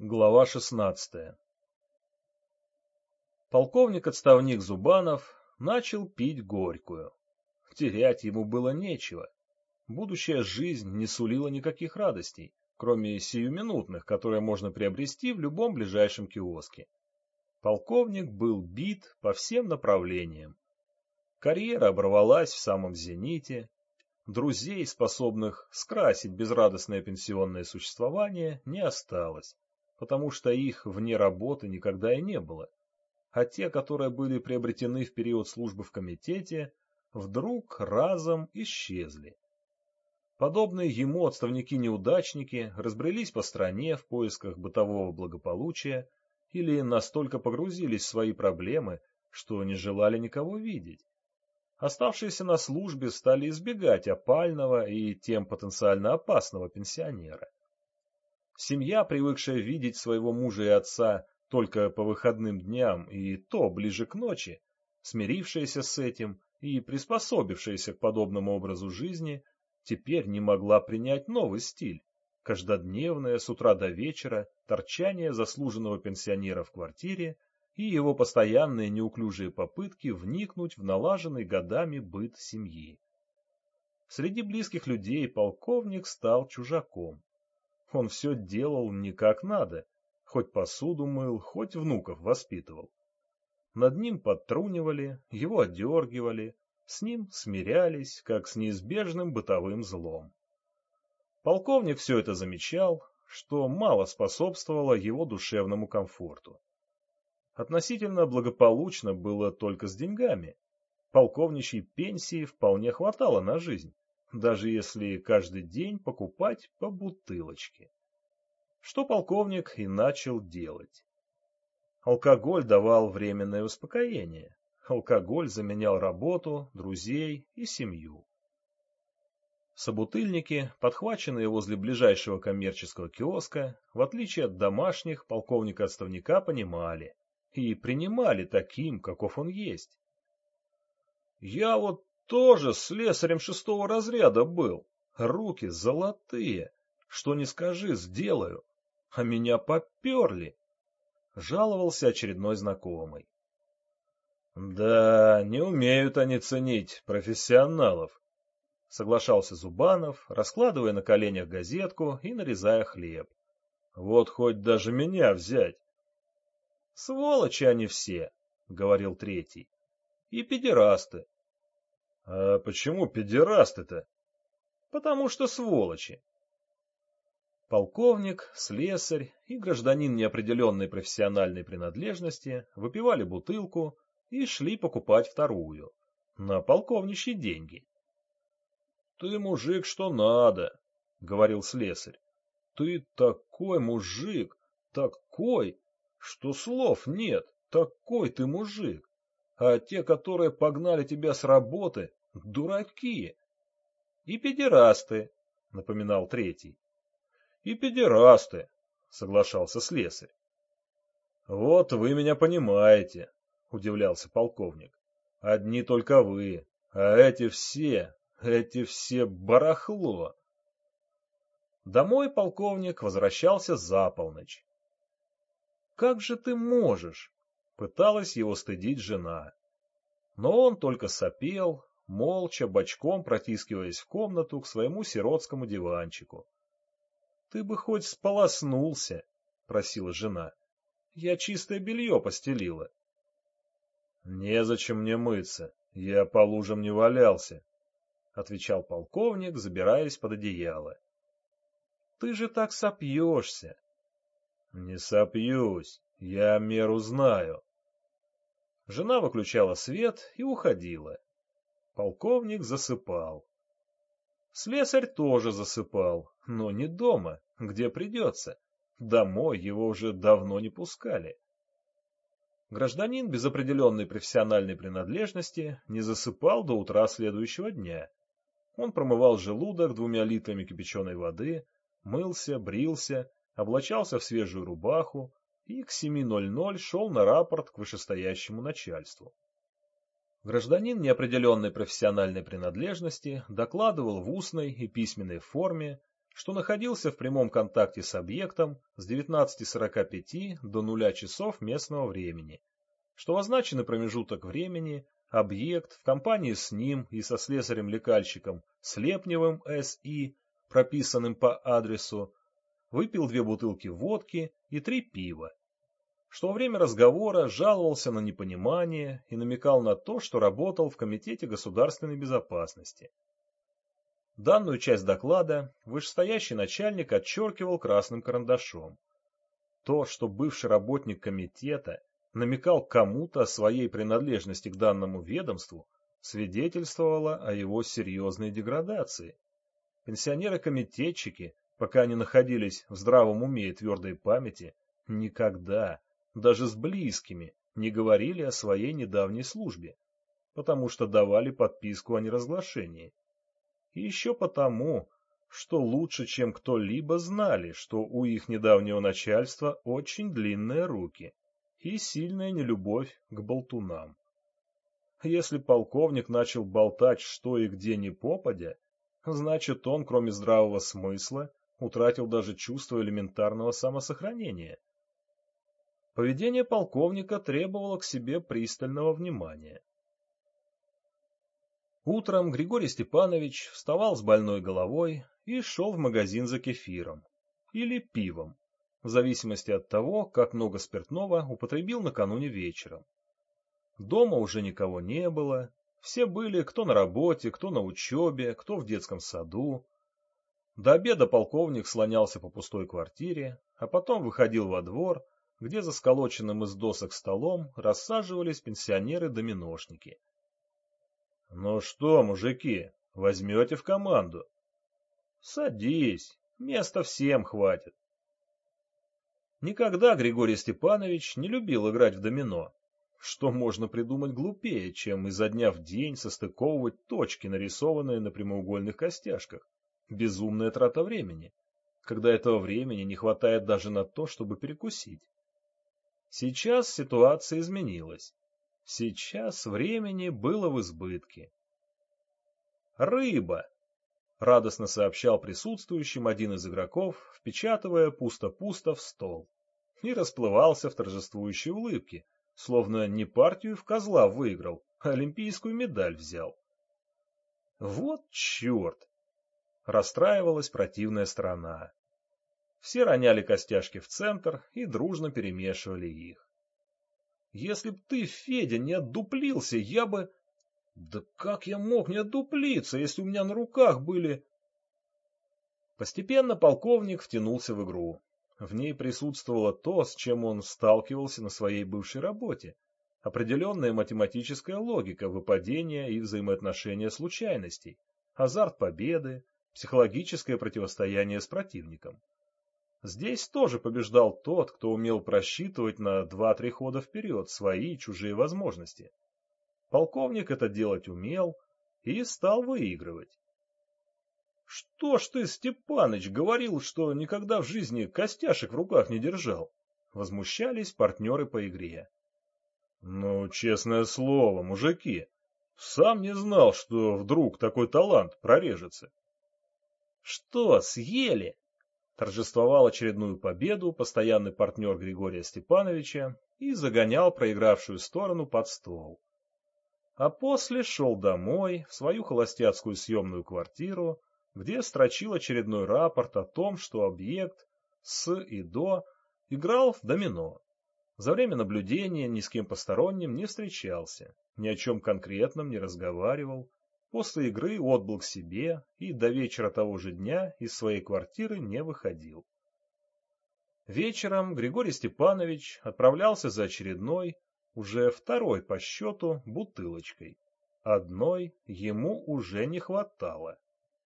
Глава 16. Полковник-отставник Зубанов начал пить горькую. Терять ему было нечего. Будущая жизнь не сулила никаких радостей, кроме сиюминутных, которые можно приобрести в любом ближайшем киоске. Полковник был бит по всем направлениям. Карьера оборвалась в самом зените. Друзей, способных скрасить безрадостное пенсионное существование, не осталось, потому что их вне работы никогда и не было, а те, которые были приобретены в период службы в комитете, вдруг разом исчезли. Подобные ему отставники-неудачники разбрелись по стране в поисках бытового благополучия или настолько погрузились в свои проблемы, что не желали никого видеть. Оставшиеся на службе стали избегать опального и тем потенциально опасного пенсионера. Семья, привыкшая видеть своего мужа и отца только по выходным дням и то ближе к ночи, смирившаяся с этим и приспособившаяся к подобному образу жизни, теперь не могла принять новый стиль – каждодневное с утра до вечера торчание заслуженного пенсионера в квартире и его постоянные неуклюжие попытки вникнуть в налаженный годами быт семьи. Среди близких людей полковник стал чужаком. Он все делал не как надо, хоть посуду мыл, хоть внуков воспитывал. Над ним подтрунивали, его одергивали, с ним смирялись, как с неизбежным бытовым злом. Полковник все это замечал, что мало способствовало его душевному комфорту. Относительно благополучно было только с деньгами. Полковничьей пенсии вполне хватало на жизнь, даже если каждый день покупать по бутылочке. Что полковник и начал делать. Алкоголь давал временное успокоение. Алкоголь заменял работу, друзей и семью. Собутыльники, подхваченные возле ближайшего коммерческого киоска, в отличие от домашних, полковника-отставника понимали и принимали таким, каков он есть. «Я вот тоже слесарем 6-го разряда был. Руки золотые. Что не скажи, сделаю. А меня поперли», — жаловался очередной знакомый. «Да, не умеют они ценить профессионалов», — соглашался Зубанов, раскладывая на коленях газетку и нарезая хлеб. «Вот хоть даже меня взять». «Сволочи они все», — говорил третий. «И педерасты». «А почему педерасты-то?» «Потому что сволочи». Полковник, слесарь и гражданин неопределенной профессиональной принадлежности выпивали бутылку и шли покупать вторую, на полковничьи деньги. «Ты мужик, что надо», — говорил слесарь. «Ты такой мужик, такой, что слов нет, такой ты мужик. А те, которые погнали тебя с работы, дураки». «И педерасты», — напоминал третий. «И педерасты», — соглашался слесарь. «Вот вы меня понимаете», — удивлялся полковник. «Одни только вы, а эти все барахло». Домой полковник возвращался за полночь. «Как же ты можешь?» — пыталась его стыдить жена. Но он только сопел, молча, бочком протискиваясь в комнату к своему сиротскому диванчику. «Ты бы хоть сполоснулся», — просила жена. «Я чистое белье постелила». «Незачем мне мыться, я по лужам не валялся», — отвечал полковник, забираясь под одеяло. «Ты же так сопьешься». «Не сопьюсь, я меру знаю». Жена выключала свет и уходила. Полковник засыпал. Слесарь тоже засыпал, но не дома, где придется. Домой его уже давно не пускали. Гражданин без определенной профессиональной принадлежности не засыпал до утра следующего дня. Он промывал желудок 2 литрами кипяченой воды, мылся, брился, облачался в свежую рубаху и к 7:00 шел на рапорт к вышестоящему начальству. Гражданин неопределенной профессиональной принадлежности докладывал в устной и письменной форме, что находился в прямом контакте с объектом с 19:45 до 0 часов местного времени, что в означенный промежуток времени объект в компании с ним и со слесарем-лекальщиком Слепневым С.И., прописанным по адресу, выпил 2 бутылки водки и 3 пива, что во время разговора жаловался на непонимание и намекал на то, что работал в Комитете государственной безопасности. Данную часть доклада вышестоящий начальник отчеркивал красным карандашом. То, что бывший работник комитета намекал кому-то о своей принадлежности к данному ведомству, свидетельствовало о его серьезной деградации. Пенсионеры-комитетчики, пока они находились в здравом уме и твердой памяти, никогда, даже с близкими, не говорили о своей недавней службе, потому что давали подписку о неразглашении. И еще потому, что лучше, чем кто-либо, знали, что у их недавнего начальства очень длинные руки и сильная нелюбовь к болтунам. Если полковник начал болтать что и где ни попадя, значит он, кроме здравого смысла, утратил даже чувство элементарного самосохранения. Поведение полковника требовало к себе пристального внимания. Утром Григорий Степанович вставал с больной головой и шел в магазин за кефиром или пивом, в зависимости от того, как много спиртного употребил накануне вечером. Дома уже никого не было, все были кто на работе, кто на учебе, кто в детском саду. До обеда полковник слонялся по пустой квартире, а потом выходил во двор, где за сколоченным из досок столом рассаживались пенсионеры-доминошники. «Ну что, мужики, возьмете в команду?» «Садись, места всем хватит». Никогда Григорий Степанович не любил играть в домино. Что можно придумать глупее, чем изо дня в день состыковывать точки, нарисованные на прямоугольных костяшках? Безумная трата времени, когда этого времени не хватает даже на то, чтобы перекусить. Сейчас ситуация изменилась. Сейчас времени было в избытке. «Рыба!» — радостно сообщал присутствующим один из игроков, впечатывая пусто-пусто в стол. И расплывался в торжествующей улыбке, словно не партию в козла выиграл, а олимпийскую медаль взял. «Вот черт!» — расстраивалась противная сторона. Все роняли костяшки в центр и дружно перемешивали их. «Если б ты, Федя, не отдуплился, я бы...» «Да как я мог не отдуплиться, если у меня на руках были...» Постепенно полковник втянулся в игру. В ней присутствовало то, с чем он сталкивался на своей бывшей работе. Определенная математическая логика выпадения и взаимоотношения случайностей, азарт победы, психологическое противостояние с противником. Здесь тоже побеждал тот, кто умел просчитывать на 2-3 хода вперед свои и чужие возможности. Полковник это делать умел и стал выигрывать. «Что ж ты, Степаныч, говорил, что никогда в жизни костяшек в руках не держал?» Возмущались партнеры по игре. «Ну, честное слово, мужики, сам не знал, что вдруг такой талант прорежется». «Что, съели?» Торжествовал очередную победу постоянный партнер Григория Степановича и загонял проигравшую сторону под стол. А после шел домой, в свою холостяцкую съемную квартиру, где строчил очередной рапорт о том, что объект с и до играл в домино. За время наблюдения ни с кем посторонним не встречался, ни о чем конкретном не разговаривал. После игры отбыл к себе и до вечера того же дня из своей квартиры не выходил. Вечером Григорий Степанович отправлялся за очередной, уже второй по счету, бутылочкой. Одной ему уже не хватало.